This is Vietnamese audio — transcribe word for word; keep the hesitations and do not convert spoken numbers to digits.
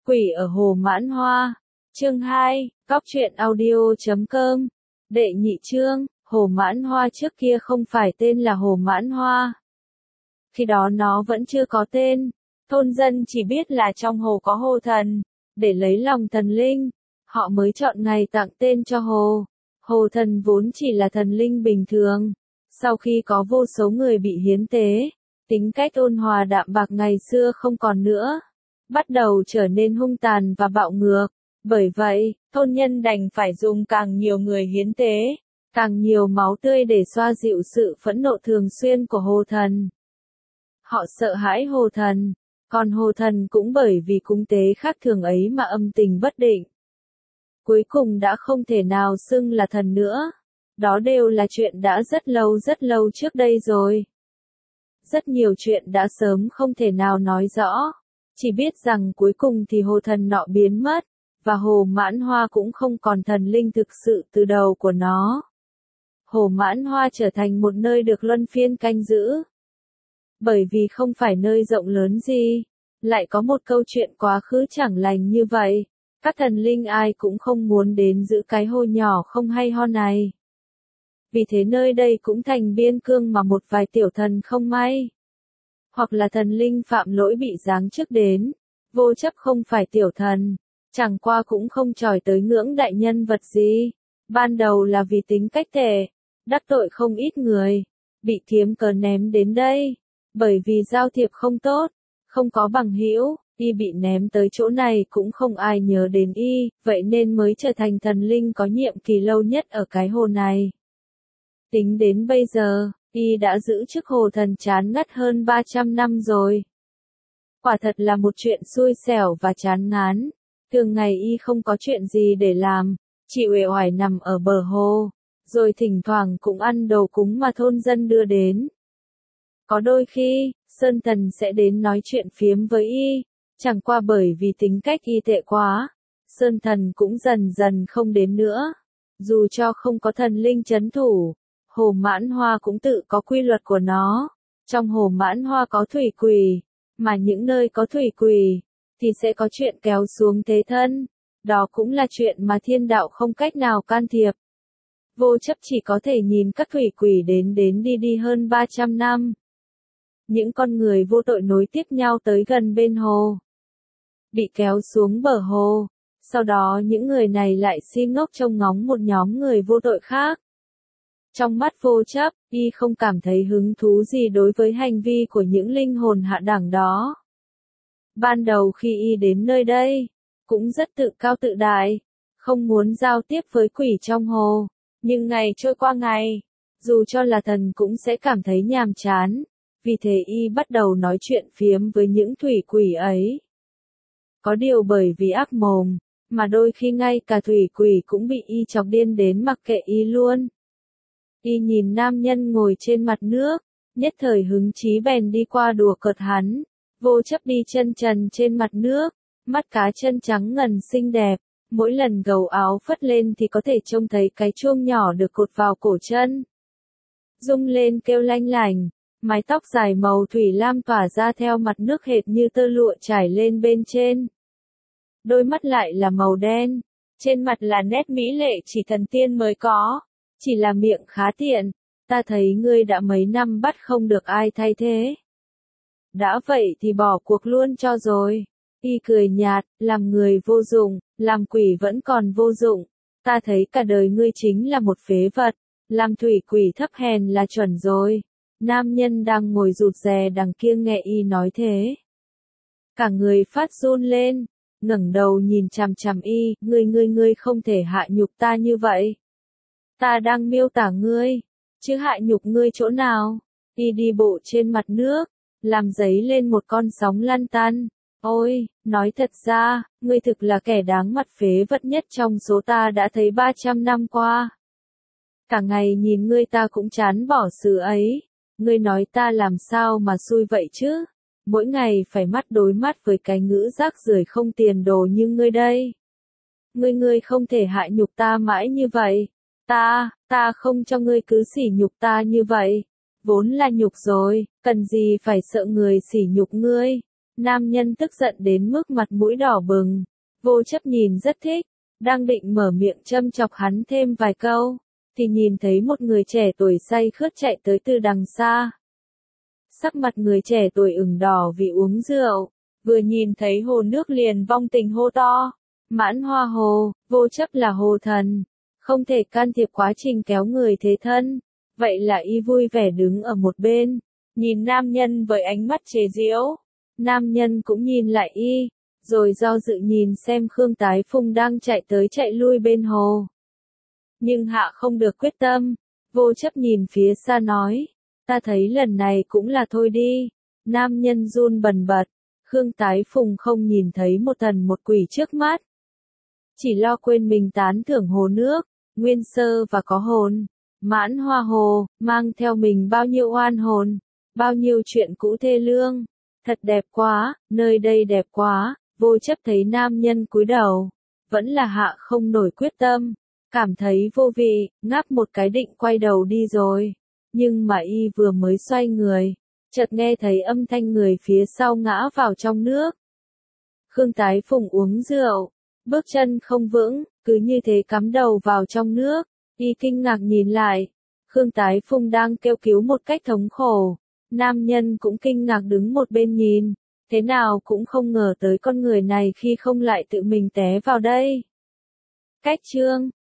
Quỷ ở Hồ Mãn Hoa. Chương hai, Cóc truyện audio chấm com. Đệ nhị chương, Hồ Mãn Hoa trước kia không phải tên là Hồ Mãn Hoa. Khi đó nó vẫn chưa có tên, thôn dân chỉ biết là trong hồ có hồ thần, để lấy lòng thần linh, họ mới chọn ngày tặng tên cho hồ. Hồ thần vốn chỉ là thần linh bình thường, sau khi có vô số người bị hiến tế, tính cách ôn hòa đạm bạc ngày xưa không còn nữa, bắt đầu trở nên hung tàn và bạo ngược. Bởi vậy, thôn nhân đành phải dùng càng nhiều người hiến tế, càng nhiều máu tươi để xoa dịu sự phẫn nộ thường xuyên của hồ thần. Họ sợ hãi hồ thần, còn hồ thần cũng bởi vì cúng tế khác thường ấy mà âm tình bất định. Cuối cùng đã không thể nào xưng là thần nữa. Đó đều là chuyện đã rất lâu rất lâu trước đây rồi. Rất nhiều chuyện đã sớm không thể nào nói rõ. Chỉ biết rằng cuối cùng thì hồ thần nọ biến mất, và Hồ Mãn Hoa cũng không còn thần linh thực sự từ đầu của nó. Hồ Mãn Hoa trở thành một nơi được luân phiên canh giữ. Bởi vì không phải nơi rộng lớn gì, lại có một câu chuyện quá khứ chẳng lành như vậy, các thần linh ai cũng không muốn đến giữ cái hồ nhỏ không hay ho này. Vì thế nơi đây cũng thành biên cương mà một vài tiểu thần không may, hoặc là thần linh phạm lỗi bị giáng chức đến. Vô chấp không phải tiểu thần, chẳng qua cũng không chỏi tới ngưỡng đại nhân vật gì. Ban đầu là vì tính cách tệ, đắc tội không ít người, bị kiếm cớ ném đến đây. Bởi vì giao thiệp không tốt, không có bằng hữu, y bị ném tới chỗ này cũng không ai nhớ đến y, vậy nên mới trở thành thần linh có nhiệm kỳ lâu nhất ở cái hồ này. Tính đến bây giờ, y đã giữ chức hồ thần chán ngắt hơn ba trăm năm rồi. Quả thật là một chuyện xui xẻo và chán ngán. Thường ngày y không có chuyện gì để làm, chỉ uể oải nằm ở bờ hồ, rồi thỉnh thoảng cũng ăn đồ cúng mà thôn dân đưa đến. Có đôi khi, Sơn Thần sẽ đến nói chuyện phiếm với y, chẳng qua bởi vì tính cách y tệ quá, Sơn Thần cũng dần dần không đến nữa. Dù cho không có thần linh trấn thủ, Hồ Mãn Hoa cũng tự có quy luật của nó. Trong Hồ Mãn Hoa có thủy quỷ, mà những nơi có thủy quỷ, thì sẽ có chuyện kéo xuống thế thân. Đó cũng là chuyện mà thiên đạo không cách nào can thiệp. Vô chấp chỉ có thể nhìn các thủy quỷ đến đến đi đi hơn ba trăm năm. Những con người vô tội nối tiếp nhau tới gần bên hồ, bị kéo xuống bờ hồ, sau đó những người này lại si ngốc trông ngóng một nhóm người vô tội khác. Trong mắt vô chấp, y không cảm thấy hứng thú gì đối với hành vi của những linh hồn hạ đẳng đó. Ban đầu khi y đến nơi đây, cũng rất tự cao tự đại, không muốn giao tiếp với quỷ trong hồ, nhưng ngày trôi qua ngày, dù cho là thần cũng sẽ cảm thấy nhàm chán. Vì thế y bắt đầu nói chuyện phiếm với những thủy quỷ ấy. Có điều bởi vì ác mồm, mà đôi khi ngay cả thủy quỷ cũng bị y chọc điên đến mặc kệ y luôn. Y nhìn nam nhân ngồi trên mặt nước, nhất thời hứng chí bèn đi qua đùa cợt hắn. Vô chấp đi chân trần trên mặt nước, mắt cá chân trắng ngần xinh đẹp, mỗi lần gầu áo phất lên thì có thể trông thấy cái chuông nhỏ được cột vào cổ chân. Rung lên kêu lanh lành. Mái tóc dài màu thủy lam tỏa ra theo mặt nước hệt như tơ lụa trải lên bên trên. Đôi mắt lại là màu đen, trên mặt là nét mỹ lệ chỉ thần tiên mới có, chỉ là miệng khá tiện, ta thấy ngươi đã mấy năm bắt không được ai thay thế. Đã vậy thì bỏ cuộc luôn cho rồi. Y cười nhạt, làm người vô dụng, làm quỷ vẫn còn vô dụng, ta thấy cả đời ngươi chính là một phế vật, làm thủy quỷ thấp hèn là chuẩn rồi. Nam nhân đang ngồi rụt rè đằng kia nghe y nói thế, cả người phát run lên, ngẩng đầu nhìn chằm chằm y, ngươi ngươi ngươi không thể hạ nhục ta như vậy. Ta đang miêu tả ngươi, chứ hạ nhục ngươi chỗ nào? Y đi bộ trên mặt nước, làm dấy lên một con sóng lăn tăn. Ôi, nói thật ra, ngươi thực là kẻ đáng mặt phế vật nhất trong số ta đã thấy ba trăm năm qua. Cả ngày nhìn ngươi ta cũng chán bỏ sự ấy. Ngươi nói ta làm sao mà xui vậy chứ? Mỗi ngày phải mắt đối mắt với cái ngữ rác rưởi không tiền đồ như ngươi đây. Ngươi ngươi không thể hại nhục ta mãi như vậy. Ta, ta không cho ngươi cứ sỉ nhục ta như vậy. Vốn là nhục rồi, cần gì phải sợ người sỉ nhục ngươi. Nam nhân tức giận đến mức mặt mũi đỏ bừng. Vô Chấp nhìn rất thích, đang định mở miệng châm chọc hắn thêm vài câu, thì nhìn thấy một người trẻ tuổi say khướt chạy tới từ đằng xa. Sắc mặt người trẻ tuổi ửng đỏ vì uống rượu, vừa nhìn thấy hồ nước liền vong tình hô to. Mãn Hoa Hồ, Vô Chấp là hồ thần, không thể can thiệp quá trình kéo người thế thân, vậy là y vui vẻ đứng ở một bên, nhìn nam nhân với ánh mắt chế giễu. Nam nhân cũng nhìn lại y, rồi do dự nhìn xem Khương Tái Phùng đang chạy tới chạy lui bên hồ. Nhưng hạ không được quyết tâm, Vô Chấp nhìn phía xa nói, ta thấy lần này cũng là thôi đi. Nam nhân run bần bật, Khương Tái Phùng không nhìn thấy một thần một quỷ trước mắt. Chỉ lo quên mình tán thưởng hồ nước, nguyên sơ và có hồn. Mãn Hoa Hồ, mang theo mình bao nhiêu oan hồn, bao nhiêu chuyện cũ thê lương. Thật đẹp quá, nơi đây đẹp quá. Vô Chấp thấy nam nhân cúi đầu, vẫn là hạ không nổi quyết tâm, cảm thấy vô vị, ngáp một cái định quay đầu đi rồi. Nhưng mà y vừa mới xoay người, chợt nghe thấy âm thanh người phía sau ngã vào trong nước. Khương Tái Phùng uống rượu, bước chân không vững, cứ như thế cắm đầu vào trong nước, y kinh ngạc nhìn lại. Khương Tái Phùng đang kêu cứu một cách thống khổ, nam nhân cũng kinh ngạc đứng một bên nhìn. Thế nào cũng không ngờ tới con người này khi không lại tự mình té vào đây. Cách chương